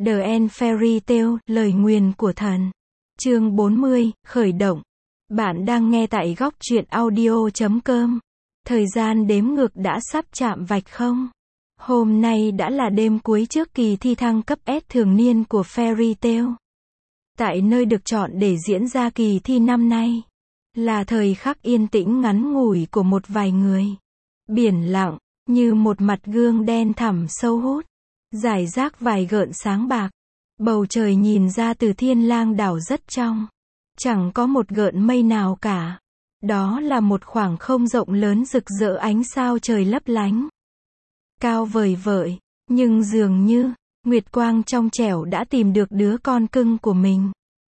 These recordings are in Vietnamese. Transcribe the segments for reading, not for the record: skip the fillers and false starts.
The End Fairy Tale, lời nguyền của thần. Chương 40, khởi động. Bạn đang nghe tại góc truyện audio.com. Thời gian đếm ngược đã sắp chạm vạch không? Hôm nay đã là đêm cuối trước kỳ thi thăng cấp S thường niên của Fairy Tail. Tại nơi được chọn để diễn ra kỳ thi năm nay, là thời khắc yên tĩnh ngắn ngủi của một vài người. Biển lặng, như một mặt gương đen thẳm sâu hút, rải rác vài gợn sáng bạc. Bầu trời nhìn ra từ Thiên Lang đảo rất trong. Chẳng có một gợn mây nào cả. Đó là một khoảng không rộng lớn rực rỡ ánh sao trời lấp lánh. Cao vời vợi, nhưng dường như, Nguyệt Quang trong trẻo đã tìm được đứa con cưng của mình.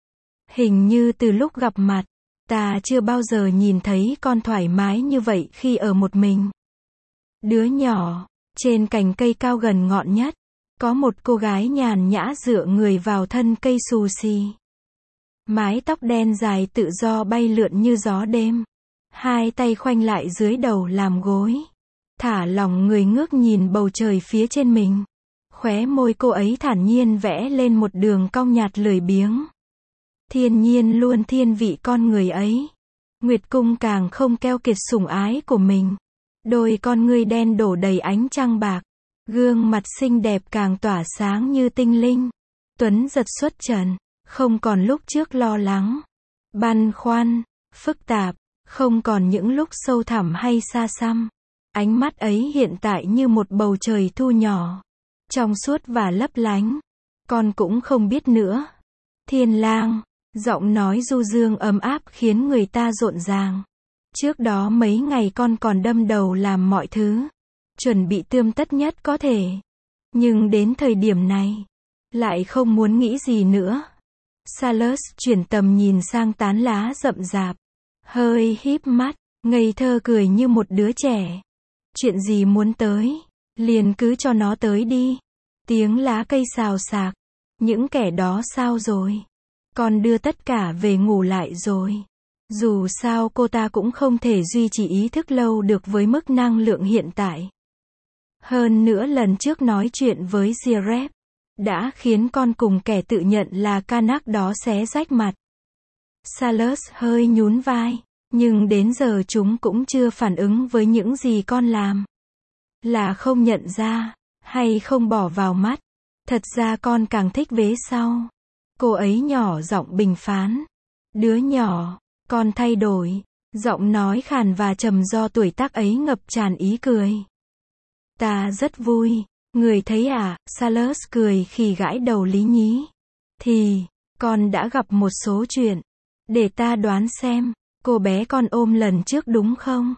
Hình như từ lúc gặp mặt, ta chưa bao giờ nhìn thấy con thoải mái như vậy khi ở một mình. Đứa nhỏ, trên cành cây cao gần ngọn nhất, có một cô gái nhàn nhã dựa người vào thân cây xù xì. Mái tóc đen dài tự do bay lượn như gió đêm. Hai tay khoanh lại dưới đầu làm gối. Thả lỏng người ngước nhìn bầu trời phía trên mình. Khóe môi cô ấy thản nhiên vẽ lên một đường cong nhạt lười biếng. Thiên nhiên luôn thiên vị con người ấy. Nguyệt Cung càng không keo kiệt sủng ái của mình. Đôi con ngươi đen đổ đầy ánh trăng bạc. Gương mặt xinh đẹp càng tỏa sáng như tinh linh. Tuấn giật xuất trần, không còn lúc trước lo lắng, băn khoăn, phức tạp, không còn những lúc sâu thẳm hay xa xăm. Ánh mắt ấy hiện tại như một bầu trời thu nhỏ, trong suốt và lấp lánh. Con cũng không biết nữa. Thiên Lang, giọng nói du dương ấm áp khiến người ta rộn ràng. Trước đó mấy ngày con còn đâm đầu làm mọi thứ, chuẩn bị tươm tất nhất có thể. Nhưng đến thời điểm này, lại không muốn nghĩ gì nữa. Salus chuyển tầm nhìn sang tán lá rậm rạp, hơi híp mắt, ngây thơ cười như một đứa trẻ. Chuyện gì muốn tới, liền cứ cho nó tới đi. Tiếng lá cây xào xạc. Những kẻ đó sao rồi? Con đưa tất cả về ngủ lại rồi. Dù sao cô ta cũng không thể duy trì ý thức lâu được với mức năng lượng hiện tại. Hơn nữa lần trước nói chuyện với Zirep đã khiến con cùng kẻ tự nhận là Kanak đó xé rách mặt. Salus hơi nhún vai, nhưng đến giờ chúng cũng chưa phản ứng với những gì con làm. Là không nhận ra, hay không bỏ vào mắt. Thật ra con càng thích vế sau. Cô ấy nhỏ giọng bình phán. Đứa nhỏ, con thay đổi. Giọng nói khàn và trầm do tuổi tác ấy ngập tràn ý cười. Ta rất vui. Người thấy à, Salus cười khi gãi đầu lý nhí. Thì, con đã gặp một số chuyện. Để ta đoán xem, cô bé con ôm lần trước đúng không?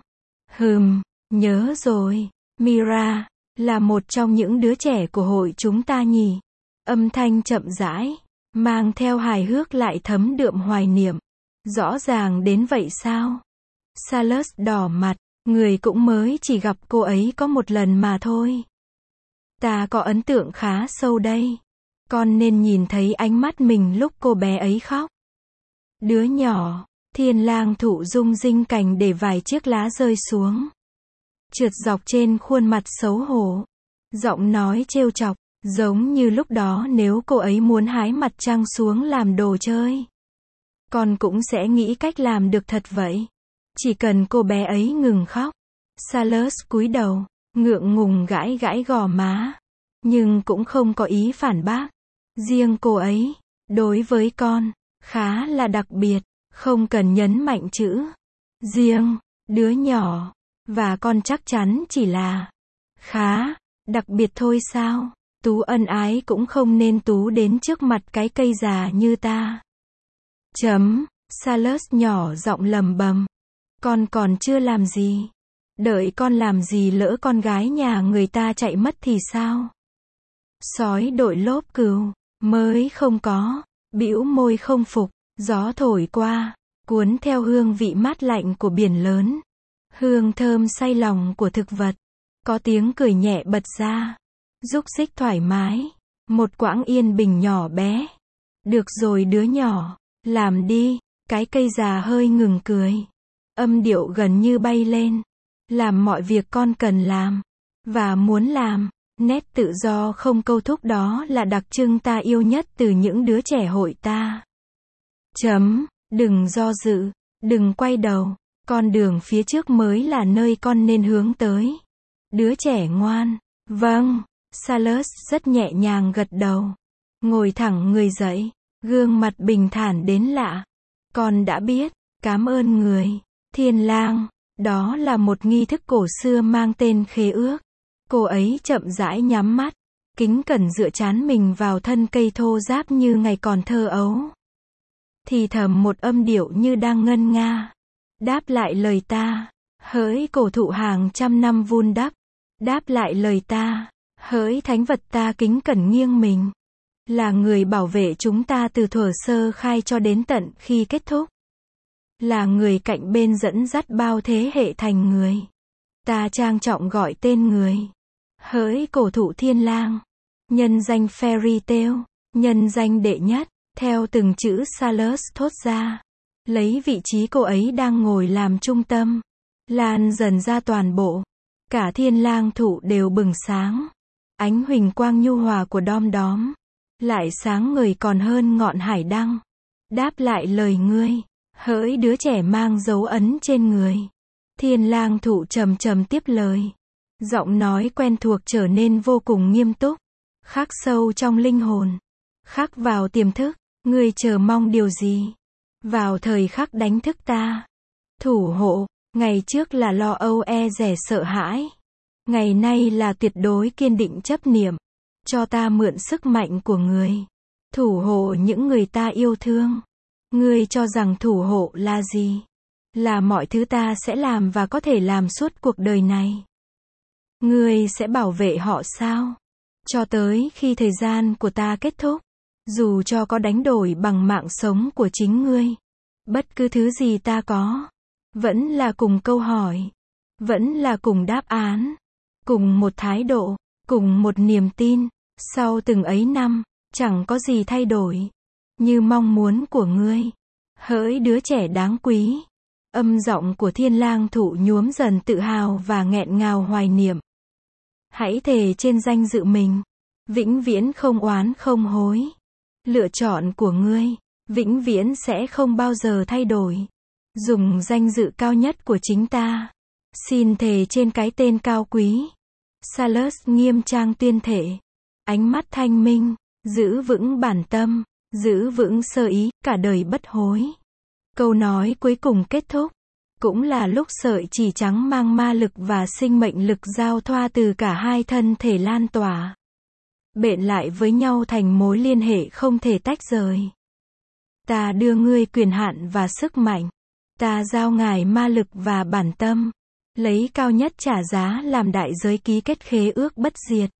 Nhớ rồi. Mira, là một trong những đứa trẻ của hội chúng ta nhỉ? Âm thanh chậm rãi, mang theo hài hước lại thấm đượm hoài niệm. Rõ ràng đến vậy sao? Salus đỏ mặt, người cũng mới chỉ gặp cô ấy có một lần mà thôi. Ta có ấn tượng khá sâu đây. Con nên nhìn thấy ánh mắt mình lúc cô bé ấy khóc. Đứa nhỏ, Thiên Lang thụ rung rinh cành để vài chiếc lá rơi xuống. Trượt dọc trên khuôn mặt xấu hổ. Giọng nói trêu chọc, giống như lúc đó nếu cô ấy muốn hái mặt trăng xuống làm đồ chơi. Con cũng sẽ nghĩ cách làm được thật vậy. Chỉ cần cô bé ấy ngừng khóc. Salus cúi đầu, ngượng ngùng gãi gãi gò má. Nhưng cũng không có ý phản bác. Riêng cô ấy, đối với con, khá là đặc biệt, không cần nhấn mạnh chữ riêng, đứa nhỏ, và con chắc chắn chỉ là khá, đặc biệt thôi sao? Tú ân ái cũng không nên tú đến trước mặt cái cây già như ta. Salus nhỏ giọng lầm bầm. Con còn chưa làm gì. Đợi con làm gì lỡ con gái nhà người ta chạy mất thì sao? Sói đội lốp cừu, mới không có. Bĩu môi không phục, gió thổi qua, cuốn theo hương vị mát lạnh của biển lớn. Hương thơm say lòng của thực vật. Có tiếng cười nhẹ bật ra. Rúc rích thoải mái. Một quãng yên bình nhỏ bé. Được rồi đứa nhỏ, làm đi. Cái cây già hơi ngừng cười. Âm điệu gần như bay lên. Làm mọi việc con cần làm. Và muốn làm. Nét tự do không câu thúc đó là đặc trưng ta yêu nhất từ những đứa trẻ hội ta. Đừng do dự, đừng quay đầu, con đường phía trước mới là nơi con nên hướng tới. Đứa trẻ ngoan, vâng, Salus rất nhẹ nhàng gật đầu. Ngồi thẳng người dậy, gương mặt bình thản đến lạ. Con đã biết, cảm ơn người. Thiên lang, đó là một nghi thức cổ xưa mang tên khế ước. Cô ấy chậm rãi nhắm mắt, kính cẩn dựa trán mình vào thân cây thô ráp như ngày còn thơ ấu. Thì thầm một âm điệu như đang ngân nga. Đáp lại lời ta, hỡi cổ thụ hàng trăm năm vun đắp. Đáp lại lời ta, hỡi thánh vật ta kính cẩn nghiêng mình. Là người bảo vệ chúng ta từ thuở sơ khai cho đến tận khi kết thúc. Là người cạnh bên dẫn dắt bao thế hệ thành người. Ta trang trọng gọi tên người. Hỡi cổ thụ thiên lang. Nhân danh Fairy Tail. Nhân danh đệ nhất. Theo từng chữ Salus thốt ra. Lấy vị trí cô ấy đang ngồi làm trung tâm. Lan dần ra toàn bộ. Cả thiên lang thụ đều bừng sáng. Ánh huỳnh quang nhu hòa của đom đóm. Lại sáng ngời còn hơn ngọn hải đăng. Đáp lại lời ngươi. Hỡi đứa trẻ mang dấu ấn trên người. Thiên lang thụ trầm trầm tiếp lời. Giọng nói quen thuộc trở nên vô cùng nghiêm túc. Khắc sâu trong linh hồn. Khắc vào tiềm thức. Ngươi chờ mong điều gì? Vào thời khắc đánh thức ta. Thủ hộ. Ngày trước là lo âu dè sợ hãi. Ngày nay là tuyệt đối kiên định chấp niệm. Cho ta mượn sức mạnh của người. Thủ hộ những người ta yêu thương. Ngươi cho rằng thủ hộ là gì? Là mọi thứ ta sẽ làm và có thể làm suốt cuộc đời này. Ngươi sẽ bảo vệ họ sao? Cho tới khi thời gian của ta kết thúc. Dù cho có đánh đổi bằng mạng sống của chính ngươi. Bất cứ thứ gì ta có. Vẫn là cùng câu hỏi. Vẫn là cùng đáp án. Cùng một thái độ. Cùng một niềm tin. Sau từng ấy năm, chẳng có gì thay đổi. Như mong muốn của ngươi. Hỡi đứa trẻ đáng quý. Âm giọng của thiên lang thụ nhuốm dần tự hào và nghẹn ngào hoài niệm. Hãy thề trên danh dự mình. Vĩnh viễn không oán không hối. Lựa chọn của ngươi, vĩnh viễn sẽ không bao giờ thay đổi. Dùng danh dự cao nhất của chính ta. Xin thề trên cái tên cao quý. Salus nghiêm trang tuyên thệ. Ánh mắt thanh minh. Giữ vững bản tâm. Giữ vững sơ ý, cả đời bất hối. Câu nói cuối cùng kết thúc. Cũng là lúc sợi chỉ trắng mang ma lực và sinh mệnh lực giao thoa từ cả hai thân thể lan tỏa. Bện lại với nhau thành mối liên hệ không thể tách rời. Ta đưa ngươi quyền hạn và sức mạnh. Ta giao ngài ma lực và bản tâm. Lấy cao nhất trả giá làm đại giới ký kết khế ước bất diệt.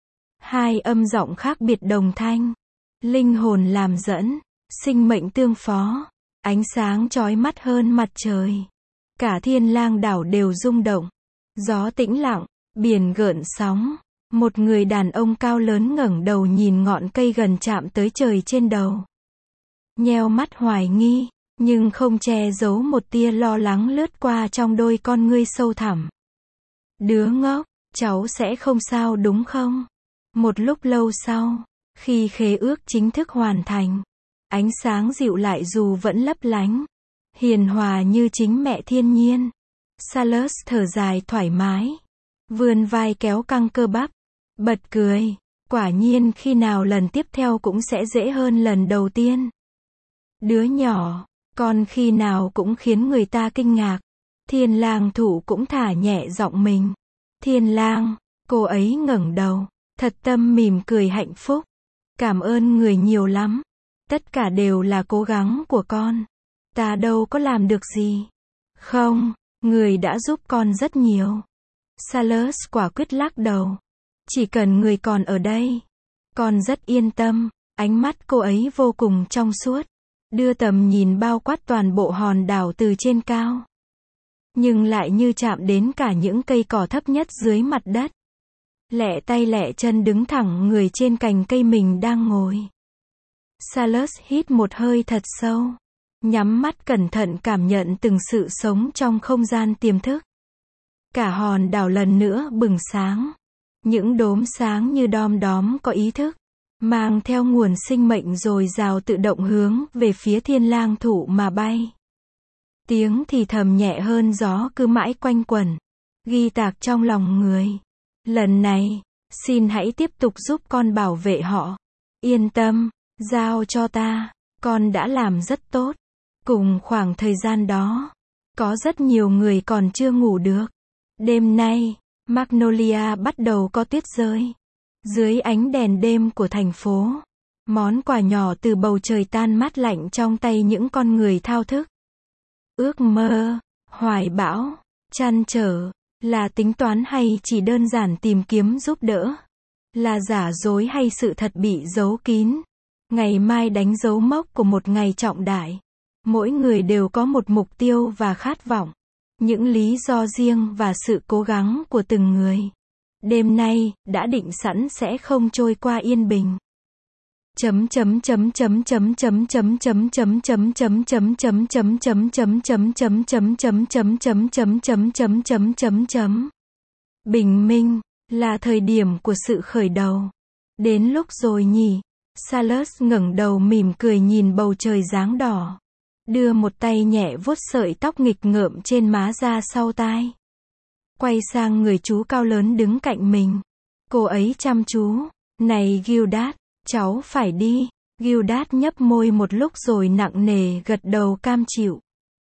Hai âm giọng khác biệt đồng thanh. Linh hồn làm dẫn. Sinh mệnh tương phó. Ánh sáng chói mắt hơn mặt trời. Cả thiên lang đảo đều rung động. Gió tĩnh lặng. Biển gợn sóng. Một người đàn ông cao lớn ngẩng đầu nhìn ngọn cây gần chạm tới trời trên đầu. Nheo mắt hoài nghi, nhưng không che giấu một tia lo lắng lướt qua trong đôi con ngươi sâu thẳm. Đứa ngốc, cháu sẽ không sao đúng không? Một lúc lâu sau, khi khế ước chính thức hoàn thành, ánh sáng dịu lại dù vẫn lấp lánh, hiền hòa như chính mẹ thiên nhiên. Salus thở dài thoải mái, vươn vai kéo căng cơ bắp. Bật cười, quả nhiên khi nào lần tiếp theo cũng sẽ dễ hơn lần đầu tiên. Đứa nhỏ, con khi nào cũng khiến người ta kinh ngạc. Thiên lang thụ cũng thả nhẹ giọng mình. Thiên lang, cô ấy ngẩng đầu, thật tâm mỉm cười hạnh phúc. Cảm ơn người nhiều lắm. Tất cả đều là cố gắng của con. Ta đâu có làm được gì. Không, người đã giúp con rất nhiều. Salus quả quyết lắc đầu. Chỉ cần người còn ở đây. Con rất yên tâm. Ánh mắt cô ấy vô cùng trong suốt. Đưa tầm nhìn bao quát toàn bộ hòn đảo từ trên cao. Nhưng lại như chạm đến cả những cây cỏ thấp nhất dưới mặt đất. Lẹ tay lẹ chân đứng thẳng người trên cành cây mình đang ngồi. Salus hít một hơi thật sâu. Nhắm mắt cẩn thận cảm nhận từng sự sống trong không gian tiềm thức. Cả hòn đảo lần nữa bừng sáng. Những đốm sáng như đom đóm có ý thức, mang theo nguồn sinh mệnh dồi dào tự động hướng về phía thiên lang thụ mà bay. Tiếng thì thầm nhẹ hơn gió cứ mãi quanh quẩn, ghi tạc trong lòng người. Lần này, xin hãy tiếp tục giúp con bảo vệ họ. Yên tâm, giao cho ta, con đã làm rất tốt. Cùng khoảng thời gian đó, có rất nhiều người còn chưa ngủ được. Đêm nay, Magnolia bắt đầu có tuyết rơi. Dưới ánh đèn đêm của thành phố, món quà nhỏ từ bầu trời tan mát lạnh trong tay những con người thao thức. Ước mơ, hoài bão, trăn trở, là tính toán hay chỉ đơn giản tìm kiếm giúp đỡ? Là giả dối hay sự thật bị giấu kín? Ngày mai đánh dấu mốc của một ngày trọng đại. Mỗi người đều có một mục tiêu và khát vọng. Những lý do riêng và sự cố gắng của từng người. Đêm nay, đã định sẵn sẽ không trôi qua yên bình. Bình minh là thời điểm của sự khởi đầu. Đến lúc rồi nhỉ? Salus ngẩng đầu mỉm cười nhìn bầu trời dáng đỏ, đưa một tay nhẹ vuốt sợi tóc nghịch ngợm trên má ra sau tai. Quay sang người chú cao lớn đứng cạnh mình. Cô ấy chăm chú. Này Gildas, cháu phải đi. Gildas nhấp môi một lúc rồi nặng nề gật đầu cam chịu.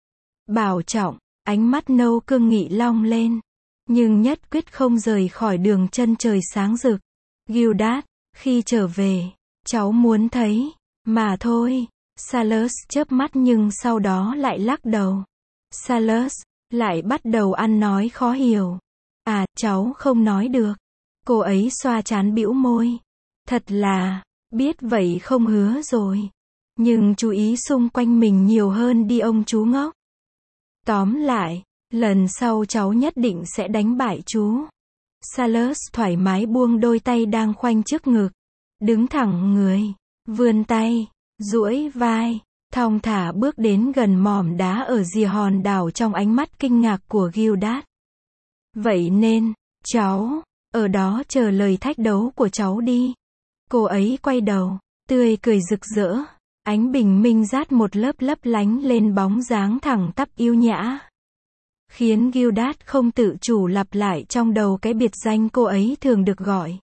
Bảo trọng, ánh mắt nâu cương nghị long lên. Nhưng nhất quyết không rời khỏi đường chân trời sáng rực. Gildas, khi trở về, cháu muốn thấy, mà thôi. Salus chớp mắt nhưng sau đó lại lắc đầu. Salus lại bắt đầu ăn nói khó hiểu. À, cháu không nói được. Cô ấy xoa trán bĩu môi. Thật là, biết vậy không hứa rồi. Nhưng chú ý xung quanh mình nhiều hơn đi ông chú ngốc. Tóm lại, lần sau cháu nhất định sẽ đánh bại chú. Salus thoải mái buông đôi tay đang khoanh trước ngực. Đứng thẳng người, vươn tay, duỗi vai, thong thả bước đến gần mỏm đá ở rìa hòn đảo trong ánh mắt kinh ngạc của Gildas. Vậy nên, cháu, ở đó chờ lời thách đấu của cháu đi. Cô ấy quay đầu, tươi cười rực rỡ, ánh bình minh rát một lớp lấp lánh lên bóng dáng thẳng tắp yêu nhã. Khiến Gildas không tự chủ lặp lại trong đầu cái biệt danh cô ấy thường được gọi.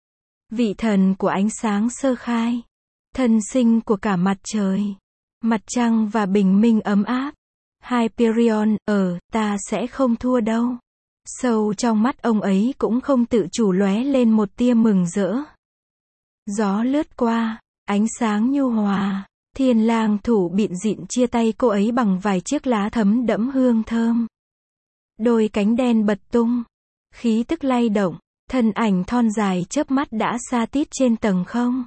Vị thần của ánh sáng sơ khai. Thân sinh của cả mặt trời, mặt trăng và bình minh ấm áp. Hyperion, ta sẽ không thua đâu. Sâu trong mắt ông ấy cũng không tự chủ lóe lên một tia mừng rỡ. Gió lướt qua, ánh sáng nhu hòa, thiên lang thủ bịn dịn chia tay cô ấy bằng vài chiếc lá thấm đẫm hương thơm. Đôi cánh đen bật tung, khí tức lay động, thân ảnh thon dài chớp mắt đã xa tít trên tầng không.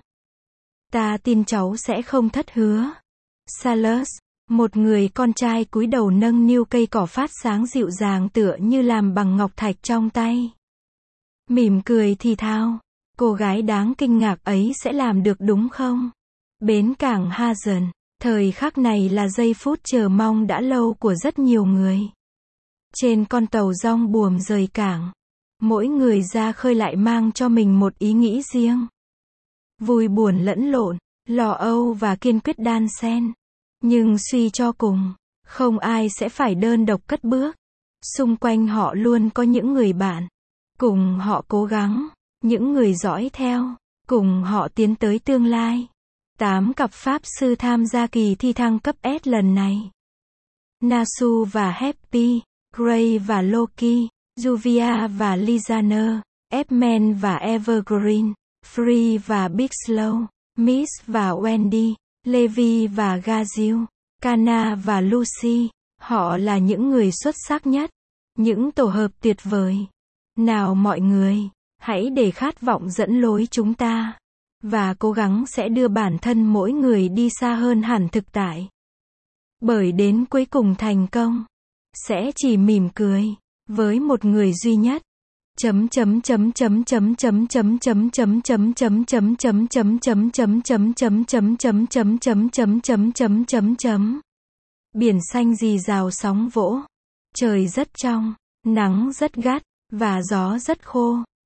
Ta tin cháu sẽ không thất hứa. Salus, một người con trai cúi đầu nâng niu cây cỏ phát sáng dịu dàng tựa như làm bằng ngọc thạch trong tay. Mỉm cười thì thào, cô gái đáng kinh ngạc ấy sẽ làm được đúng không? Bến cảng Hazen, thời khắc này là giây phút chờ mong đã lâu của rất nhiều người. Trên con tàu rong buồm rời cảng, mỗi người ra khơi lại mang cho mình một ý nghĩ riêng. Vui buồn lẫn lộn, lo âu và kiên quyết đan xen. Nhưng suy cho cùng, không ai sẽ phải đơn độc cất bước. Xung quanh họ luôn có những người bạn. Cùng họ cố gắng, những người dõi theo, cùng họ tiến tới tương lai. 8 cặp pháp sư tham gia kỳ thi thăng cấp S lần này. Nasu và Happy, Gray và Loki, Juvia và Lizaner, Edmund và Evergreen, Free và Big Slow, Miss và Wendy, Levi và Gazil, Kana và Lucy. Họ là những người xuất sắc nhất. Những tổ hợp tuyệt vời. Nào mọi người, hãy để khát vọng dẫn lối chúng ta. Và cố gắng sẽ đưa bản thân mỗi người đi xa hơn hẳn thực tại. Bởi đến cuối cùng thành công, sẽ chỉ mỉm cười, với một người duy nhất. Biển xanh rì rào sóng vỗ. Trời rất trong, nắng rất gắt, và gió rất khô.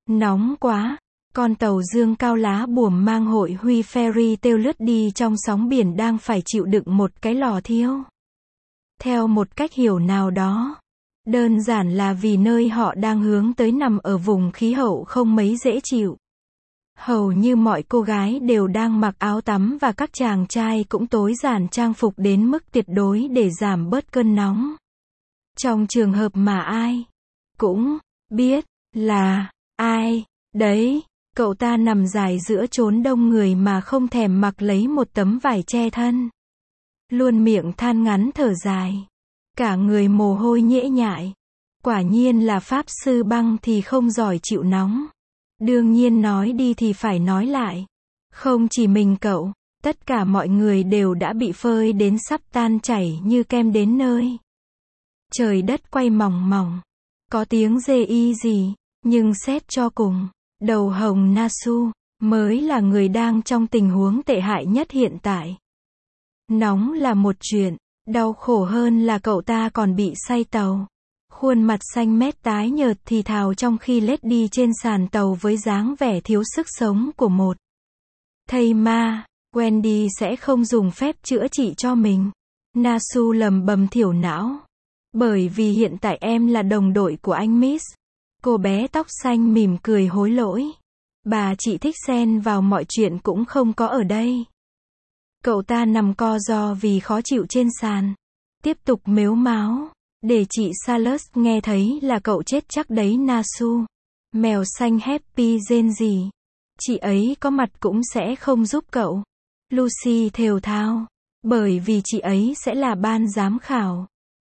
Nóng quá. Con tàu dương cao lá buồm mang hội huy ferry têu lướt đi trong sóng biển đang phải chịu đựng một cái lò thiêu. Theo một cách hiểu nào đó. Đơn giản là vì nơi họ đang hướng tới nằm ở vùng khí hậu không mấy dễ chịu. Hầu như mọi cô gái đều đang mặc áo tắm và các chàng trai cũng tối giản trang phục đến mức tuyệt đối để giảm bớt cơn nóng. Trong trường hợp mà ai cũng biết là ai đấy, cậu ta nằm dài giữa chốn đông người mà không thèm mặc lấy một tấm vải che thân. Luôn miệng than ngắn thở dài. Cả người mồ hôi nhễ nhại. Quả nhiên là pháp sư băng thì không giỏi chịu nóng. Đương nhiên nói đi thì phải nói lại. Không chỉ mình cậu, tất cả mọi người đều đã bị phơi đến sắp tan chảy như kem đến nơi. Trời đất quay mòng mòng. Có tiếng rê y gì, nhưng xét cho cùng, đầu hồng Nasu mới là người đang trong tình huống tệ hại nhất hiện tại. Nóng là một chuyện, đau khổ hơn là cậu ta còn bị say tàu. Khuôn mặt xanh mét tái nhợt thì thào trong khi lết đi trên sàn tàu với dáng vẻ thiếu sức sống của một thây ma. Wendy sẽ không dùng phép chữa trị cho mình. Nasu lầm bầm thiểu não. Bởi vì hiện tại em là đồng đội của anh Miss. Cô bé tóc xanh mỉm cười hối lỗi. Bà chị thích xen vào mọi chuyện cũng không có ở đây. Cậu ta nằm co ro vì khó chịu trên sàn. Tiếp tục mếu máo. Để chị Salus nghe thấy là cậu chết chắc đấy Nasu. Mèo xanh happy rên gì. Chị ấy có mặt cũng sẽ không giúp cậu. Lucy thều thào. Bởi vì chị ấy sẽ là ban giám khảo.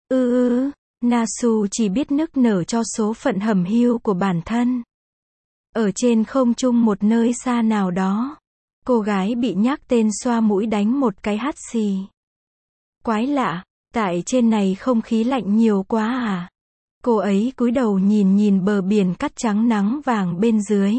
Nasu chỉ biết nức nở cho số phận hẩm hiu của bản thân. Ở trên không trung một nơi xa nào đó. Cô gái bị nhắc tên xoa mũi đánh một cái hắt xì. Quái lạ, tại trên này không khí lạnh nhiều quá à? Cô ấy cúi đầu nhìn bờ biển cắt trắng nắng vàng bên dưới.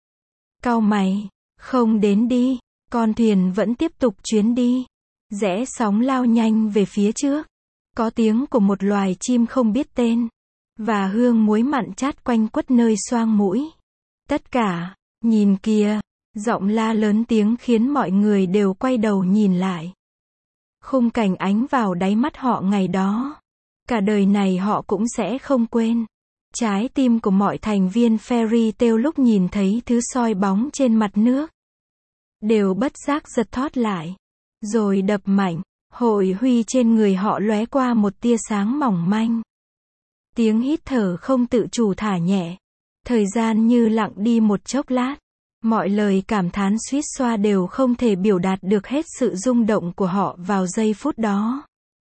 Cau mày, không đến đi, con thuyền vẫn tiếp tục chuyến đi. Rẽ sóng lao nhanh về phía trước. Có tiếng của một loài chim không biết tên. Và hương muối mặn chát quanh quất nơi xoang mũi. Tất cả, nhìn kìa, giọng la lớn tiếng khiến mọi người đều quay đầu nhìn lại. Khung cảnh ánh vào đáy mắt họ ngày đó. Cả đời này họ cũng sẽ không quên. Trái tim của mọi thành viên Fairy Tail lúc nhìn thấy thứ soi bóng trên mặt nước. Đều bất giác giật thót lại. Rồi đập mạnh. Hội huy trên người họ lóe qua một tia sáng mỏng manh. Tiếng hít thở không tự chủ thả nhẹ. Thời gian như lặng đi một chốc lát. Mọi lời cảm thán suýt xoa đều không thể biểu đạt được hết sự rung động của họ vào giây phút đó.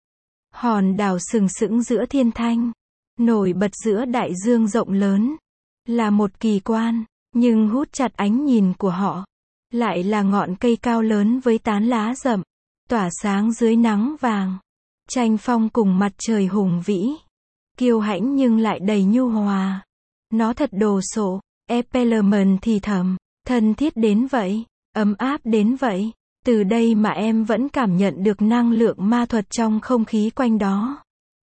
Hòn đảo sừng sững giữa thiên thanh. Nổi bật giữa đại dương rộng lớn. Là một kỳ quan, nhưng hút chặt ánh nhìn của họ. Lại là ngọn cây cao lớn với tán lá rậm. Tỏa sáng dưới nắng vàng. Tranh phong cùng mặt trời hùng vĩ. Kiêu hãnh nhưng lại đầy nhu hòa. Nó thật đồ sộ. Epelemen thì thầm. Thân thiết đến vậy. Ấm áp đến vậy. Từ đây mà em vẫn cảm nhận được năng lượng ma thuật trong không khí quanh đó.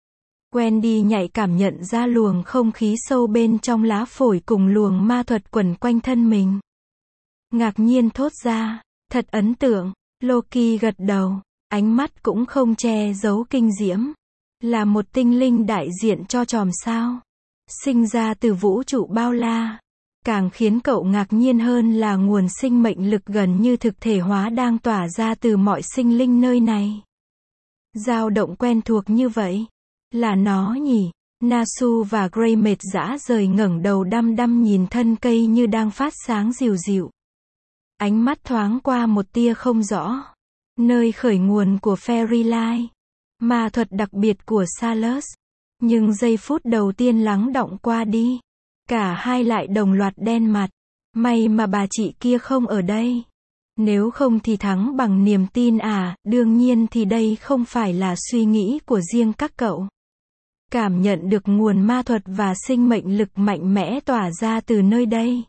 Wendy nhạy cảm nhận ra luồng không khí sâu bên trong lá phổi cùng luồng ma thuật quẩn quanh thân mình. Ngạc nhiên thốt ra. Thật ấn tượng. Loki gật đầu. Ánh mắt cũng không che giấu kinh diễm. Là một tinh linh đại diện cho chòm sao. Sinh ra từ vũ trụ bao la. Càng khiến cậu ngạc nhiên hơn là nguồn sinh mệnh lực gần như thực thể hóa đang tỏa ra từ mọi sinh linh nơi này. Dao động quen thuộc như vậy. Là nó nhỉ? Nasu và Grey mệt dã rời ngẩng đầu đăm đăm nhìn thân cây như đang phát sáng dịu dịu. Ánh mắt thoáng qua một tia không rõ. Nơi khởi nguồn của Fairy Light. Ma thuật đặc biệt của Salus. Nhưng giây phút đầu tiên lắng đọng qua đi. Cả hai lại đồng loạt đen mặt. May mà bà chị kia không ở đây. Nếu không thì thắng bằng niềm tin à, đương nhiên thì đây không phải là suy nghĩ của riêng các cậu. Cảm nhận được nguồn ma thuật và sinh mệnh lực mạnh mẽ tỏa ra từ nơi đây.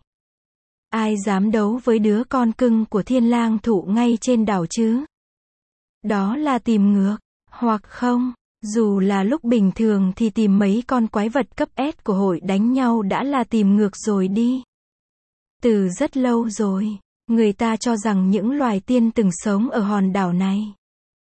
Ai dám đấu với đứa con cưng của thiên lang thụ ngay trên đảo chứ? Đó là tìm ngược, hoặc không, dù là lúc bình thường thì tìm mấy con quái vật cấp S của hội đánh nhau đã là tìm ngược rồi đi. Từ rất lâu rồi, người ta cho rằng những loài tiên từng sống ở hòn đảo này.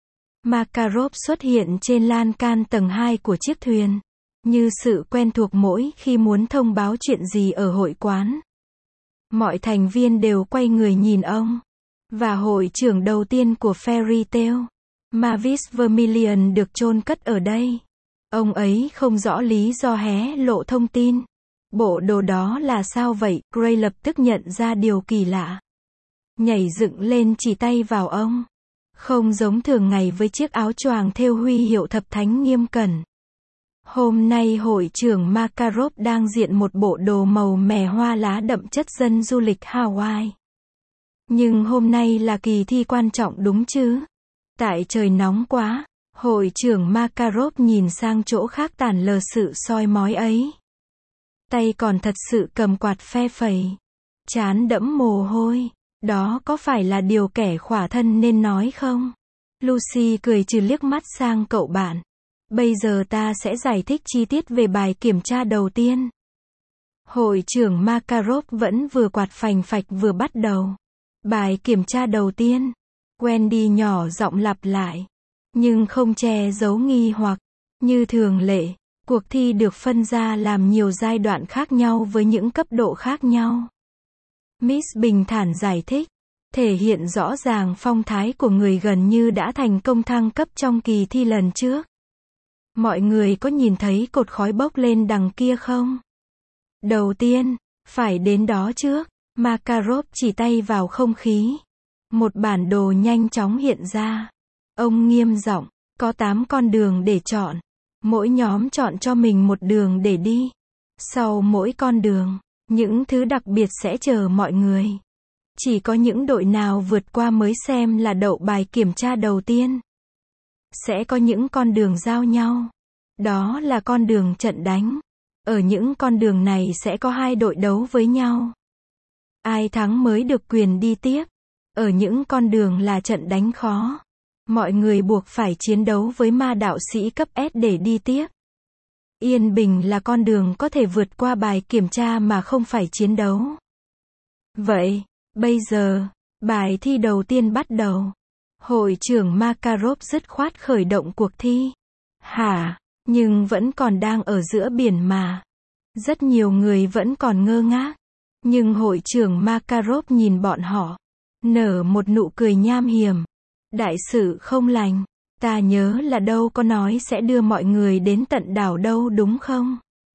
Makarov xuất hiện trên lan can tầng 2 của chiếc thuyền, như sự quen thuộc mỗi khi muốn thông báo chuyện gì ở hội quán. Mọi thành viên đều quay người nhìn ông. Và hội trưởng đầu tiên của Fairy Tail, Mavis Vermilion được chôn cất ở đây. Ông ấy không rõ lý do hé lộ thông tin. Bộ đồ đó là sao vậy? Gray lập tức nhận ra điều kỳ lạ. Nhảy dựng lên chỉ tay vào ông. Không giống thường ngày với chiếc áo choàng thêu huy hiệu thập thánh nghiêm cẩn. Hôm nay hội trưởng Makarov đang diện một bộ đồ màu mè hoa lá đậm chất dân du lịch Hawaii. Nhưng hôm nay là kỳ thi quan trọng đúng chứ? Tại trời nóng quá, hội trưởng Makarov nhìn sang chỗ khác tản lờ sự soi mói ấy. Tay còn thật sự cầm quạt phe phẩy. Trán đẫm mồ hôi. Đó có phải là điều kẻ khỏa thân nên nói không? Lucy cười trừ liếc mắt sang cậu bạn. Bây giờ ta sẽ giải thích chi tiết về bài kiểm tra đầu tiên. Hội trưởng Makarov vẫn vừa quạt phành phạch vừa bắt đầu. Bài kiểm tra đầu tiên. Wendy nhỏ giọng lặp lại. Nhưng không che giấu nghi hoặc. Như thường lệ, cuộc thi được phân ra làm nhiều giai đoạn khác nhau với những cấp độ khác nhau. Miss bình thản giải thích. Thể hiện rõ ràng phong thái của người gần như đã thành công thăng cấp trong kỳ thi lần trước. Mọi người có nhìn thấy cột khói bốc lên đằng kia không? Đầu tiên, phải đến đó trước. Makarov chỉ tay vào không khí. Một bản đồ nhanh chóng hiện ra. Ông nghiêm giọng, có 8 con đường để chọn. Mỗi nhóm chọn cho mình một đường để đi. Sau mỗi con đường, những thứ đặc biệt sẽ chờ mọi người. Chỉ có những đội nào vượt qua mới xem là đậu bài kiểm tra đầu tiên. Sẽ có những con đường giao nhau. Đó là con đường trận đánh. Ở những con đường này sẽ có 2 đội đấu với nhau. Ai thắng mới được quyền đi tiếp. Ở những con đường là trận đánh khó. Mọi người buộc phải chiến đấu với ma đạo sĩ cấp S để đi tiếp. Yên bình là con đường có thể vượt qua bài kiểm tra mà không phải chiến đấu. Vậy, bây giờ, bài thi đầu tiên bắt đầu. Hội trưởng Makarov dứt khoát khởi động cuộc thi. Hả? Nhưng vẫn còn đang ở giữa biển mà. Rất nhiều người vẫn còn ngơ ngác. Nhưng hội trưởng Makarov nhìn bọn họ. Nở một nụ cười nham hiểm. Đại sự không lành. Ta nhớ là đâu có nói sẽ đưa mọi người đến tận đảo đâu đúng không?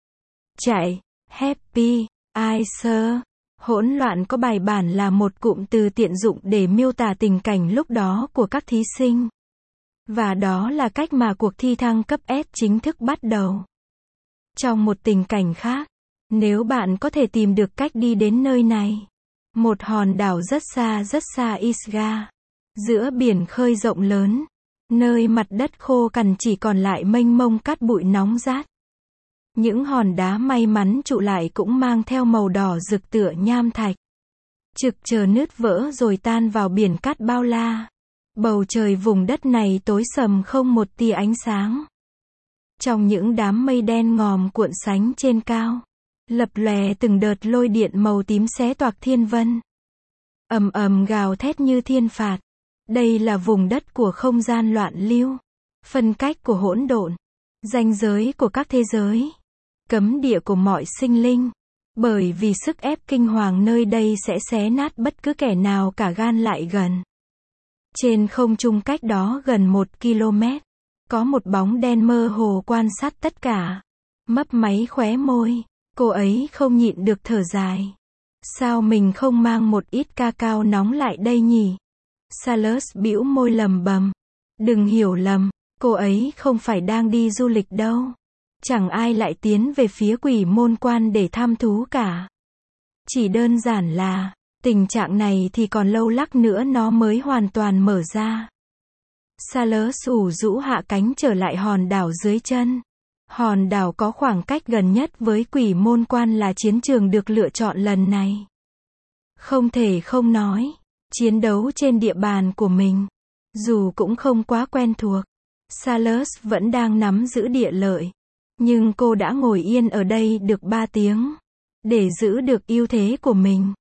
Chạy. Happy. Ice. Hỗn loạn có bài bản là một cụm từ tiện dụng để miêu tả tình cảnh lúc đó của các thí sinh. Và đó là cách mà cuộc thi thăng cấp S chính thức bắt đầu. Trong một tình cảnh khác, nếu bạn có thể tìm được cách đi đến nơi này. Một hòn đảo rất xa Isga. Giữa biển khơi rộng lớn. Nơi mặt đất khô cằn chỉ còn lại mênh mông cát bụi nóng rát. Những hòn đá may mắn trụ lại cũng mang theo màu đỏ rực tựa nham thạch. Trực chờ nứt vỡ rồi tan vào biển cát bao la. Bầu trời vùng đất này tối sầm không một tia ánh sáng. Trong những đám mây đen ngòm cuộn sánh trên cao, lập lòe từng đợt lôi điện màu tím xé toạc thiên vân. Ầm ầm gào thét như thiên phạt. Đây là vùng đất của không gian loạn lưu, phân cách của hỗn độn, ranh giới của các thế giới, cấm địa của mọi sinh linh. Bởi vì sức ép kinh hoàng nơi đây sẽ xé nát bất cứ kẻ nào cả gan lại gần. Trên không trung cách đó gần 1 km, có một bóng đen mơ hồ quan sát tất cả. Mấp máy khóe môi, cô ấy không nhịn được thở dài. Sao mình không mang một ít cacao nóng lại đây nhỉ? Salus bĩu môi lầm bầm. Đừng hiểu lầm, cô ấy không phải đang đi du lịch đâu. Chẳng ai lại tiến về phía quỷ môn quan để thăm thú cả. Chỉ đơn giản là, tình trạng này thì còn lâu lắc nữa nó mới hoàn toàn mở ra. Salus ủ rũ hạ cánh trở lại hòn đảo dưới chân. Hòn đảo có khoảng cách gần nhất với quỷ môn quan là chiến trường được lựa chọn lần này. Không thể không nói, chiến đấu trên địa bàn của mình, dù cũng không quá quen thuộc, Salus vẫn đang nắm giữ địa lợi. Nhưng cô đã ngồi yên ở đây được 3 tiếng. Để giữ được ưu thế của mình,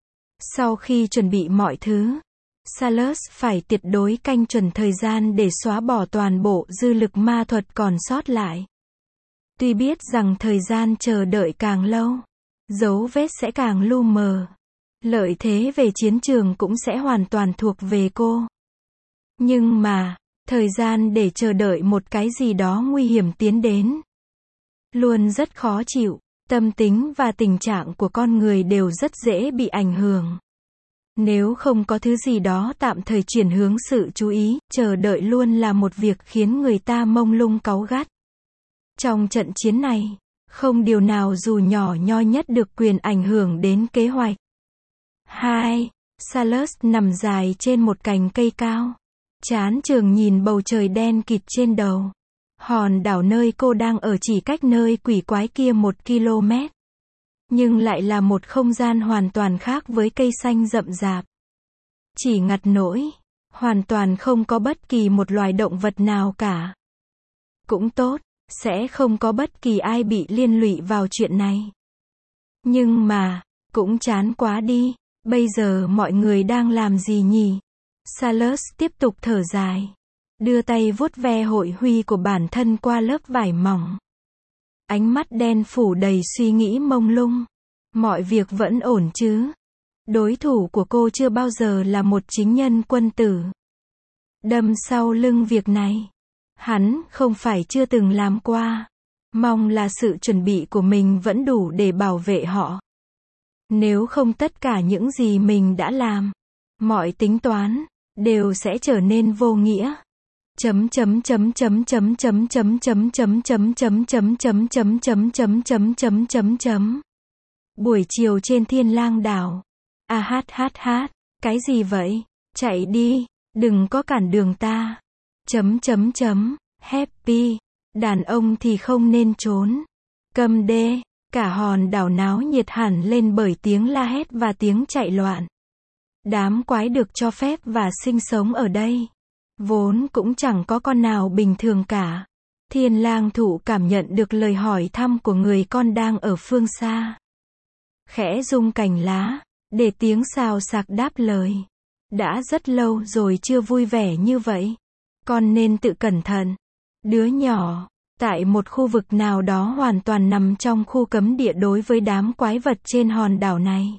Sau khi chuẩn bị mọi thứ, Salus phải tuyệt đối canh chuẩn thời gian để xóa bỏ toàn bộ dư lực ma thuật còn sót lại. Tuy biết rằng thời gian chờ đợi càng lâu, dấu vết sẽ càng lu mờ. Lợi thế về chiến trường cũng sẽ hoàn toàn thuộc về cô. Nhưng mà, thời gian để chờ đợi một cái gì đó nguy hiểm tiến đến luôn rất khó chịu. Tâm tính và tình trạng của con người đều rất dễ bị ảnh hưởng. Nếu không có thứ gì đó tạm thời chuyển hướng sự chú ý, chờ đợi luôn là một việc khiến người ta mông lung cáu gắt. Trong trận chiến này, không điều nào dù nhỏ nhoi nhất được quyền ảnh hưởng đến kế hoạch. 2. Salus nằm dài trên một cành cây cao. Trán trường nhìn bầu trời đen kịt trên đầu. Hòn đảo nơi cô đang ở chỉ cách nơi quỷ quái kia 1 km. Nhưng lại là một không gian hoàn toàn khác với cây xanh rậm rạp. Chỉ ngặt nỗi, hoàn toàn không có bất kỳ một loài động vật nào cả. Cũng tốt, sẽ không có bất kỳ ai bị liên lụy vào chuyện này. Nhưng mà, cũng chán quá đi, bây giờ mọi người đang làm gì nhỉ? Salus tiếp tục thở dài. Đưa tay vuốt ve hội huy của bản thân qua lớp vải mỏng. Ánh mắt đen phủ đầy suy nghĩ mông lung. Mọi việc vẫn ổn chứ? Đối thủ của cô chưa bao giờ là một chính nhân quân tử. Đâm sau lưng việc này. Hắn không phải chưa từng làm qua. Mong là sự chuẩn bị của mình vẫn đủ để bảo vệ họ. Nếu không tất cả những gì mình đã làm, mọi tính toán, đều sẽ trở nên vô nghĩa. Buổi chiều trên Thiên Lang đảo. Cái gì vậy? Chạy đi, đừng có cản đường ta. Happy, đàn ông thì không nên trốn. Câm đê, cả hòn đảo náo nhiệt hẳn lên bởi tiếng la hét và tiếng chạy loạn. Đám quái được cho phép và sinh sống ở đây. Vốn cũng chẳng có con nào bình thường cả. Thiên Lang thụ cảm nhận được lời hỏi thăm của người con đang ở phương xa. Khẽ rung cành lá, để tiếng xào xạc đáp lời. Đã rất lâu rồi chưa vui vẻ như vậy. Con nên tự cẩn thận. Đứa nhỏ, tại một khu vực nào đó hoàn toàn nằm trong khu cấm địa đối với đám quái vật trên hòn đảo này.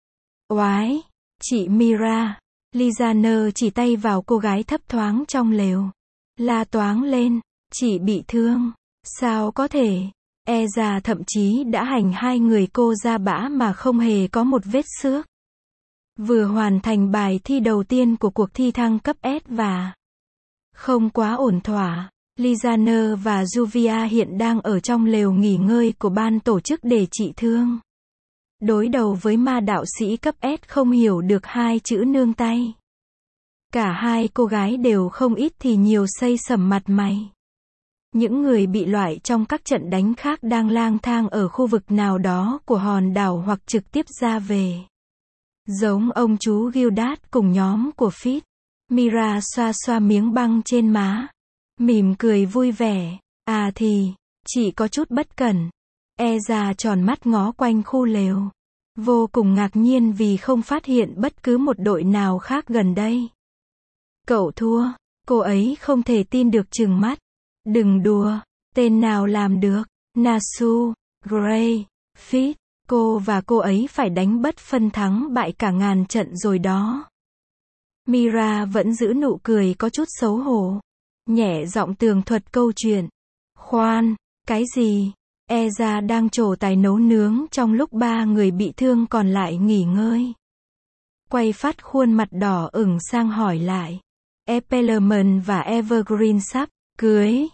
Oái, chị Mira. Lizaner chỉ tay vào cô gái thấp thoáng trong lều. La toáng lên, chị bị thương. Sao có thể? Eza thậm chí đã hành hai người cô ra bã mà không hề có một vết xước. Vừa hoàn thành bài thi đầu tiên của cuộc thi thăng cấp S và không quá ổn thỏa. Lizaner và Juvia hiện đang ở trong lều nghỉ ngơi của ban tổ chức để trị thương. Đối đầu với ma đạo sĩ cấp S không hiểu được hai chữ nương tay. Cả hai cô gái đều không ít thì nhiều xây sẩm mặt mày. Những người bị loại trong các trận đánh khác đang lang thang ở khu vực nào đó của hòn đảo hoặc trực tiếp ra về. Giống ông chú Gildas cùng nhóm của Fitz. Mira xoa xoa miếng băng trên má. Mỉm cười vui vẻ. À thì, chỉ có chút bất cẩn. Eza tròn mắt ngó quanh khu lều. Vô cùng ngạc nhiên vì không phát hiện bất cứ một đội nào khác gần đây. Cậu thua. Cô ấy không thể tin được trừng mắt. Đừng đùa. Tên nào làm được. Nasu, Gray, Fitz. Cô và cô ấy phải đánh bất phân thắng bại cả ngàn trận rồi đó. Mira vẫn giữ nụ cười có chút xấu hổ. Nhẹ giọng tường thuật câu chuyện. Khoan, cái gì? Eza đang trổ tài nấu nướng trong lúc ba người bị thương còn lại nghỉ ngơi. Quay phát khuôn mặt đỏ ửng sang hỏi lại. Epelman và Evergreen sắp cưới.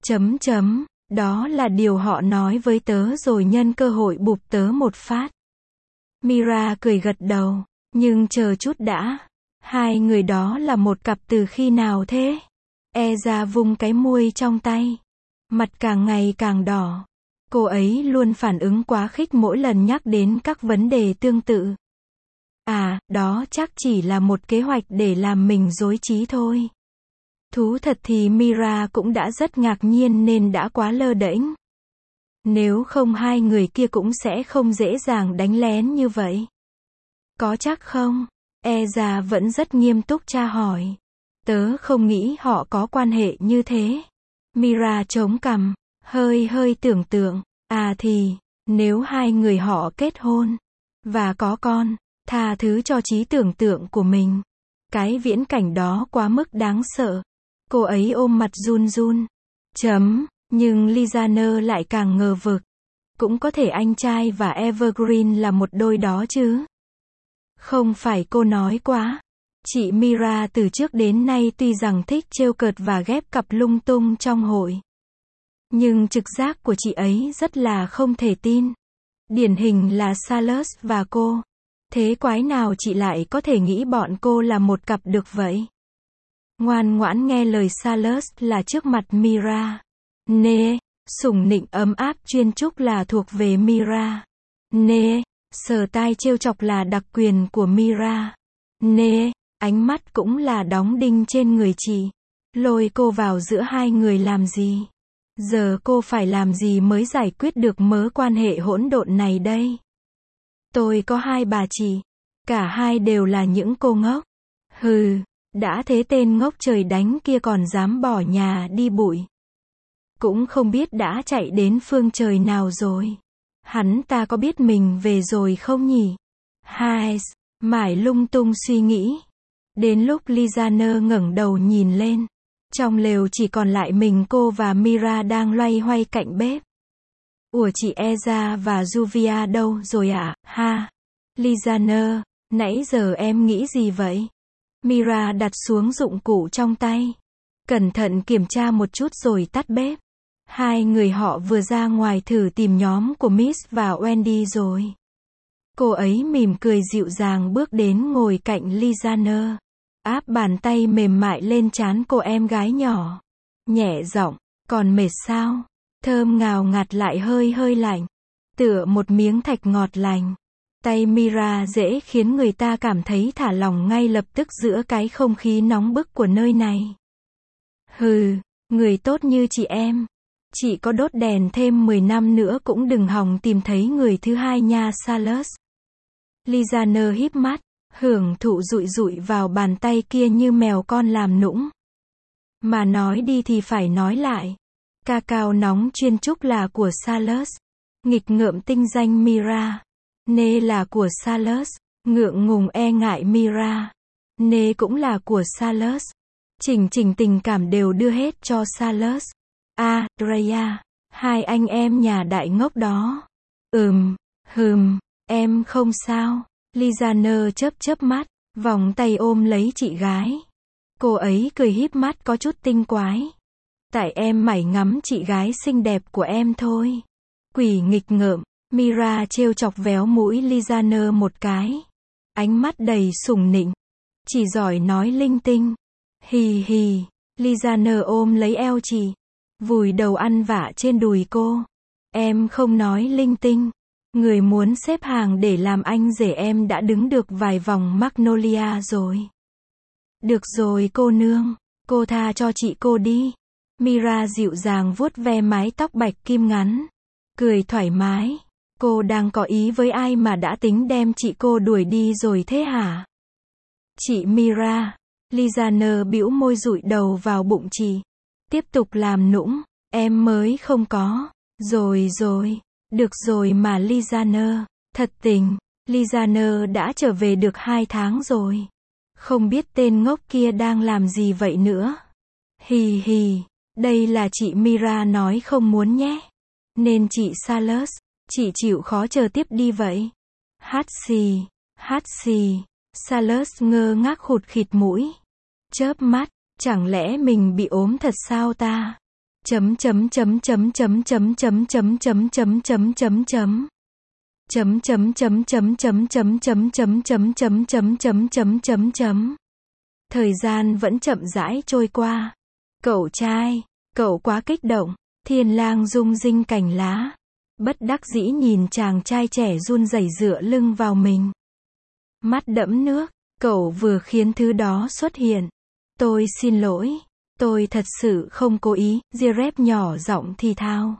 Đó là điều họ nói với tớ rồi nhân cơ hội bụp tớ một phát. Mira cười gật đầu. Nhưng chờ chút đã. Hai người đó là một cặp từ khi nào thế? Eza vung cái muôi trong tay. Mặt càng ngày càng đỏ. Cô ấy luôn phản ứng quá khích mỗi lần nhắc đến các vấn đề tương tự. À, đó chắc chỉ là một kế hoạch để làm mình rối trí thôi. Thú thật thì Mira cũng đã rất ngạc nhiên nên đã quá lơ đễnh. Nếu không hai người kia cũng sẽ không dễ dàng đánh lén như vậy. Có chắc không? Eza vẫn rất nghiêm túc tra hỏi. Tớ không nghĩ họ có quan hệ như thế. Mira chống cằm, hơi tưởng tượng. À thì, nếu hai người họ kết hôn, và có con, tha thứ cho trí tưởng tượng của mình. Cái viễn cảnh đó quá mức đáng sợ. Cô ấy ôm mặt run run. Nhưng Lizaner lại càng ngờ vực. Cũng có thể anh trai và Evergreen là một đôi đó chứ. Không phải cô nói quá. Chị Mira từ trước đến nay tuy rằng thích trêu cợt và ghép cặp lung tung trong hội. Nhưng trực giác của chị ấy rất là không thể tin. Điển hình là Silas và cô. Thế quái nào chị lại có thể nghĩ bọn cô là một cặp được vậy? Ngoan ngoãn nghe lời Silas là trước mặt Mira. Nê, sủng nịnh ấm áp chuyên chúc là thuộc về Mira. Nê, sờ tai trêu chọc là đặc quyền của Mira. Nê, ánh mắt cũng là đóng đinh trên người chị. Lôi cô vào giữa hai người làm gì? Giờ cô phải làm gì mới giải quyết được mớ quan hệ hỗn độn này đây? Tôi có hai bà chị. Cả hai đều là những cô ngốc. Hừ, đã thế tên ngốc trời đánh kia còn dám bỏ nhà đi bụi. Cũng không biết đã chạy đến phương trời nào rồi. Hắn ta có biết mình về rồi không nhỉ? Hai, mải lung tung suy nghĩ. Đến lúc Lizaner ngẩng đầu nhìn lên. Trong lều chỉ còn lại mình cô và Mira đang loay hoay cạnh bếp. Ủa chị Eza và Juvia đâu rồi ạ? Ha! Lizaner, nãy giờ em nghĩ gì vậy? Mira đặt xuống dụng cụ trong tay. Cẩn thận kiểm tra một chút rồi tắt bếp. Hai người họ vừa ra ngoài thử tìm nhóm của Miss và Wendy rồi. Cô ấy mỉm cười dịu dàng bước đến ngồi cạnh Lizaner. Áp bàn tay mềm mại lên trán cô em gái nhỏ. Nhẹ giọng, còn mệt sao? Thơm ngào ngạt lại hơi lạnh. Tựa một miếng thạch ngọt lành. Tay Mira dễ khiến người ta cảm thấy thả lỏng ngay lập tức giữa cái không khí nóng bức của nơi này. Hừ, người tốt như chị em. Chị có đốt đèn thêm 10 năm nữa cũng đừng hòng tìm thấy người thứ hai nha Silas. Lizaner híp mắt, hưởng thụ dụi vào bàn tay kia như mèo con làm nũng. Mà nói đi thì phải nói lại. Cacao nóng chuyên chúc là của Silas. Nghịch ngợm tinh danh Mira. Nê là của Silas. Ngượng ngùng e ngại Mira. Nê cũng là của Silas. Chỉnh tình cảm đều đưa hết cho Silas. Raya, hai anh em nhà đại ngốc đó. Em không sao. Lizaner chớp mắt, vòng tay ôm lấy chị gái. Cô ấy cười híp mắt có chút tinh quái. Tại em mải ngắm chị gái xinh đẹp của em thôi. Quỷ nghịch ngợm, Mira trêu chọc véo mũi Lizaner một cái. Ánh mắt đầy sủng nịnh. Chỉ giỏi nói linh tinh. Hì, Lizaner ôm lấy eo chị. Vùi đầu ăn vạ trên đùi cô. Em không nói linh tinh. Người muốn xếp hàng để làm anh rể em đã đứng được vài vòng Magnolia rồi. Được rồi cô nương. Cô tha cho chị cô đi. Mira dịu dàng vuốt ve mái tóc bạch kim ngắn. Cười thoải mái. Cô đang có ý với ai mà đã tính đem chị cô đuổi đi rồi thế hả? Chị Mira. Lizaner bĩu môi dụi đầu vào bụng chị. Tiếp tục làm nũng. Em mới không có. Rồi. Được rồi mà Lizaner. Thật tình. Lizaner đã trở về được 2 tháng rồi. Không biết tên ngốc kia đang làm gì vậy nữa. Hì. Đây là chị Mira nói không muốn nhé. Nên chị Silas. Chị chịu khó chờ tiếp đi vậy. Hát xì. Silas ngơ ngác khụt khịt mũi. Chớp mắt. Chẳng lẽ mình bị ốm thật sao ta? Chấm. Thời gian vẫn chậm rãi trôi qua. Cậu trai, cậu quá kích động. Thiên lang rung rinh cành lá. Bất đắc dĩ nhìn chàng trai trẻ run rẩy dựa lưng vào mình. Mắt đẫm nước, cậu vừa khiến thứ đó xuất hiện. Tôi xin lỗi. Tôi thật sự không cố ý, Jared nhỏ giọng thì thào.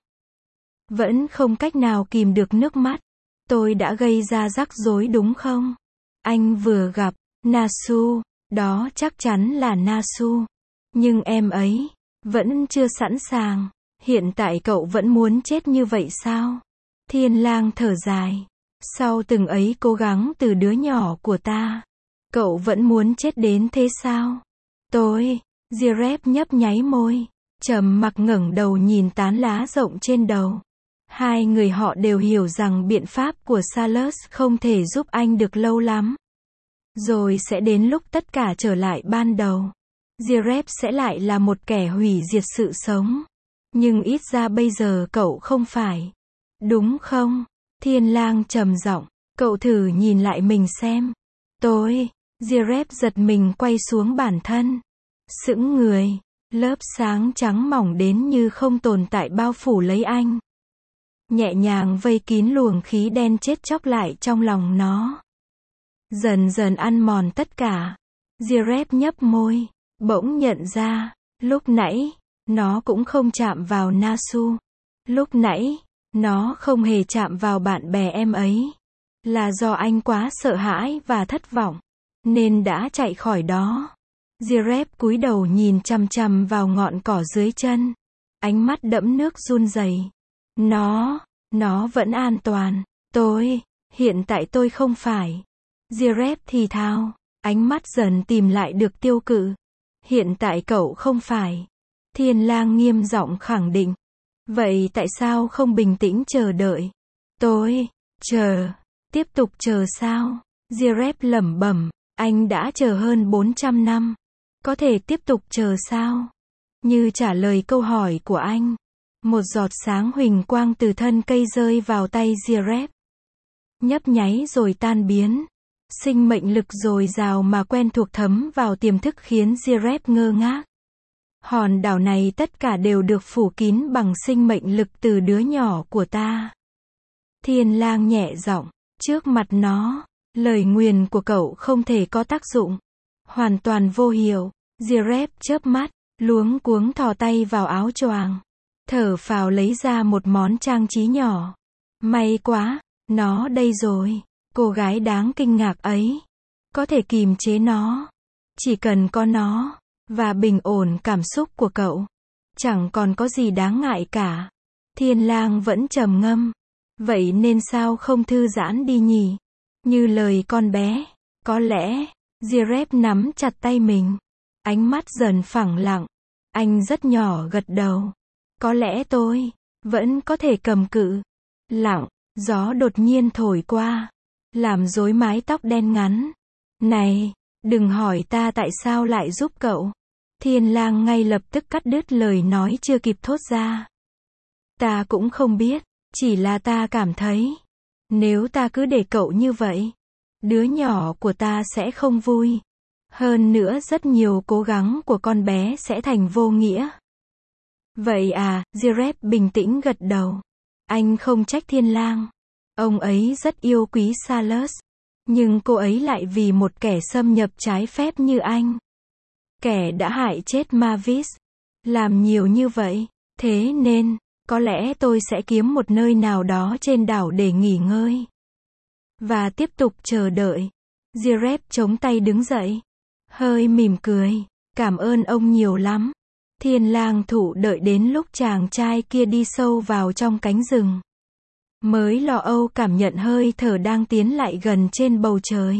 Vẫn không cách nào kìm được nước mắt. Tôi đã gây ra rắc rối đúng không? Anh vừa gặp Nasu, đó chắc chắn là Nasu. Nhưng em ấy vẫn chưa sẵn sàng. Hiện tại cậu vẫn muốn chết như vậy sao? Thiên Lang thở dài. Sau từng ấy cố gắng từ đứa nhỏ của ta, cậu vẫn muốn chết đến thế sao? Tôi, Jirep nhấp nháy môi, trầm mặc ngẩng đầu nhìn tán lá rộng trên đầu. Hai người họ đều hiểu rằng biện pháp của Salus không thể giúp anh được lâu lắm. Rồi sẽ đến lúc tất cả trở lại ban đầu. Jirep sẽ lại là một kẻ hủy diệt sự sống. Nhưng ít ra bây giờ cậu không phải. Đúng không? Thiên Lang trầm giọng. Cậu thử nhìn lại mình xem. Tôi, Jirep giật mình quay xuống bản thân. Sững người, lớp sáng trắng mỏng đến như không tồn tại bao phủ lấy anh. Nhẹ nhàng vây kín luồng khí đen chết chóc lại trong lòng nó. Dần dần ăn mòn tất cả. Jirep nhấp môi, bỗng nhận ra, lúc nãy, nó cũng không chạm vào Nasu. Lúc nãy, nó không hề chạm vào bạn bè em ấy. Là do anh quá sợ hãi và thất vọng, nên đã chạy khỏi đó. Jirep cúi đầu nhìn chằm chằm vào ngọn cỏ dưới chân. Ánh mắt đẫm nước run rẩy. Nó vẫn an toàn. Hiện tại tôi không phải. Jirep thì thào, ánh mắt dần tìm lại được tiêu cự. Hiện tại cậu không phải. Thiên Lang nghiêm giọng khẳng định. Vậy tại sao không bình tĩnh chờ đợi? Tiếp tục chờ sao? Jirep lẩm bẩm, anh đã chờ hơn 400 năm. Có thể tiếp tục chờ sao? Như trả lời câu hỏi của anh, một giọt sáng huỳnh quang từ thân cây rơi vào tay Jirep. Nhấp nháy rồi tan biến. Sinh mệnh lực dồi dào mà quen thuộc thấm vào tiềm thức khiến Jirep ngơ ngác. Hòn đảo này tất cả đều được phủ kín bằng sinh mệnh lực từ đứa nhỏ của ta. Thiên Lang nhẹ giọng, trước mặt nó, lời nguyền của cậu không thể có tác dụng. Hoàn toàn vô hiệu. Jirep chớp mắt, luống cuống thò tay vào áo choàng. Thở phào lấy ra một món trang trí nhỏ. May quá, nó đây rồi. Cô gái đáng kinh ngạc ấy. Có thể kìm chế nó. Chỉ cần có nó, và bình ổn cảm xúc của cậu. Chẳng còn có gì đáng ngại cả. Thiên Lang vẫn trầm ngâm. Vậy nên sao không thư giãn đi nhỉ? Như lời con bé. Có lẽ, Jirep nắm chặt tay mình. Ánh mắt dần phẳng lặng. Anh rất nhỏ gật đầu. Có lẽ tôi vẫn có thể cầm cự. Lặng, gió đột nhiên thổi qua, làm rối mái tóc đen ngắn. Này, đừng hỏi ta tại sao lại giúp cậu. Thiên Lang ngay lập tức cắt đứt lời nói chưa kịp thốt ra. Ta cũng không biết, chỉ là ta cảm thấy, nếu ta cứ để cậu như vậy, đứa nhỏ của ta sẽ không vui. Hơn nữa rất nhiều cố gắng của con bé sẽ thành vô nghĩa. Vậy à, Jirep bình tĩnh gật đầu. Anh không trách Thiên Lang. Ông ấy rất yêu quý Salus. Nhưng cô ấy lại vì một kẻ xâm nhập trái phép như anh. Kẻ đã hại chết Mavis. Làm nhiều như vậy. Thế nên, có lẽ tôi sẽ kiếm một nơi nào đó trên đảo để nghỉ ngơi. Và tiếp tục chờ đợi. Jirep chống tay đứng dậy. Hơi mỉm cười. Cảm ơn ông nhiều lắm. Thiên Lang thụ đợi đến lúc chàng trai kia đi sâu vào trong cánh rừng. Mới lo âu cảm nhận hơi thở đang tiến lại gần trên bầu trời.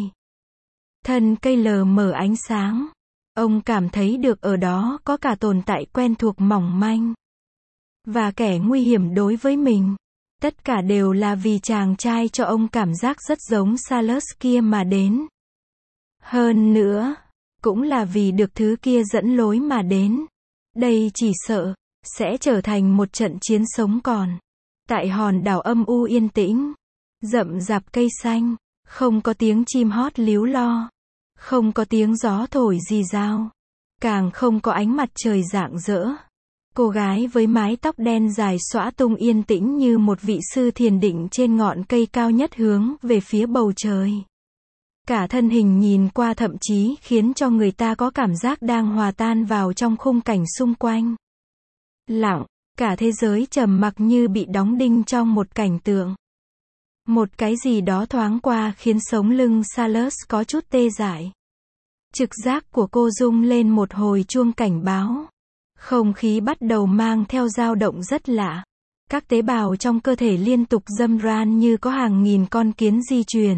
Thân cây lờ mờ ánh sáng. Ông cảm thấy được ở đó có cả tồn tại quen thuộc mỏng manh. Và kẻ nguy hiểm đối với mình. Tất cả đều là vì chàng trai cho ông cảm giác rất giống Salus kia mà đến. Hơn nữa, cũng là vì được thứ kia dẫn lối mà đến. Đây chỉ sợ sẽ trở thành một trận chiến sống còn. Tại hòn đảo âm u yên tĩnh, rậm rạp cây xanh, không có tiếng chim hót líu lo, không có tiếng gió thổi rì rào, càng không có ánh mặt trời rạng rỡ. Cô gái với mái tóc đen dài xõa tung yên tĩnh như một vị sư thiền định trên ngọn cây cao nhất hướng về phía bầu trời. Cả thân hình nhìn qua thậm chí khiến cho người ta có cảm giác đang hòa tan vào trong khung cảnh xung quanh. Lặng, cả thế giới trầm mặc như bị đóng đinh trong một cảnh tượng. Một cái gì đó thoáng qua khiến sống lưng Salus có chút tê dại. Trực giác của cô rung lên một hồi chuông cảnh báo. Không khí bắt đầu mang theo dao động rất lạ. Các tế bào trong cơ thể liên tục râm ran như có hàng nghìn con kiến di chuyển.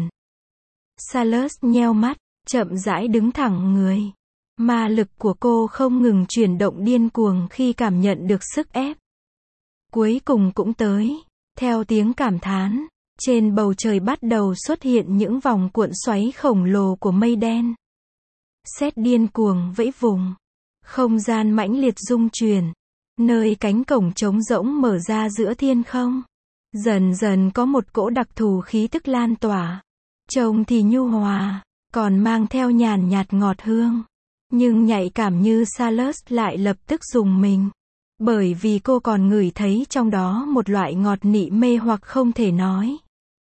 Salus nheo mắt, chậm rãi đứng thẳng người. Ma lực của cô không ngừng chuyển động điên cuồng khi cảm nhận được sức ép. Cuối cùng cũng tới. Theo tiếng cảm thán, trên bầu trời bắt đầu xuất hiện những vòng cuộn xoáy khổng lồ của mây đen. Sét điên cuồng vẫy vùng. Không gian mãnh liệt rung chuyển. Nơi cánh cổng trống rỗng mở ra giữa thiên không. Dần dần có một cỗ đặc thù khí tức lan tỏa. Trông thì nhu hòa, còn mang theo nhàn nhạt ngọt hương. Nhưng nhạy cảm như Salus lại lập tức rùng mình. Bởi vì cô còn ngửi thấy trong đó một loại ngọt nị mê hoặc không thể nói.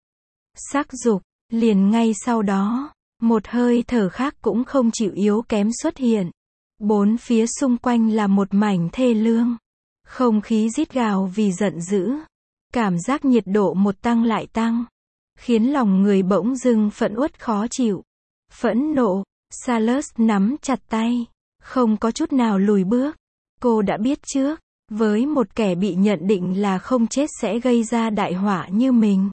Sắc dục, liền ngay sau đó, một hơi thở khác cũng không chịu yếu kém xuất hiện. Bốn phía xung quanh là một mảnh thê lương. Không khí rít gào vì giận dữ. Cảm giác nhiệt độ một tăng lại tăng. Khiến lòng người bỗng dưng phẫn uất khó chịu. Phẫn nộ, Salus nắm chặt tay. Không có chút nào lùi bước. Cô đã biết trước, với một kẻ bị nhận định là không chết sẽ gây ra đại họa như mình.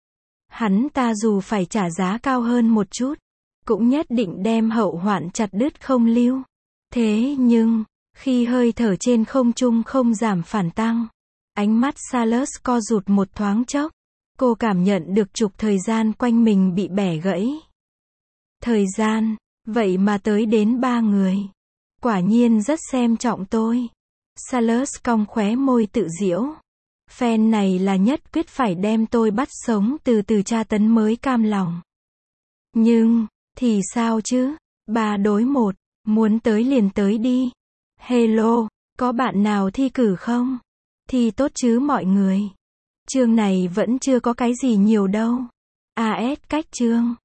Hắn ta dù phải trả giá cao hơn một chút, cũng nhất định đem hậu hoạn chặt đứt không lưu. Thế nhưng, khi hơi thở trên không trung không giảm phản tăng, ánh mắt Salus co rụt một thoáng chốc. Cô cảm nhận được trục thời gian quanh mình bị bẻ gãy. Thời gian, vậy mà tới đến 3 người. Quả nhiên rất xem trọng tôi. Salus cong khóe môi tự giễu. Phen này là nhất quyết phải đem tôi bắt sống từ từ tra tấn mới cam lòng. Nhưng, thì sao chứ? 3 đối 1, muốn tới liền tới đi. Hello, có bạn nào thi cử không? Thi tốt chứ mọi người. Chương này vẫn chưa có cái gì nhiều đâu. AS cách chương.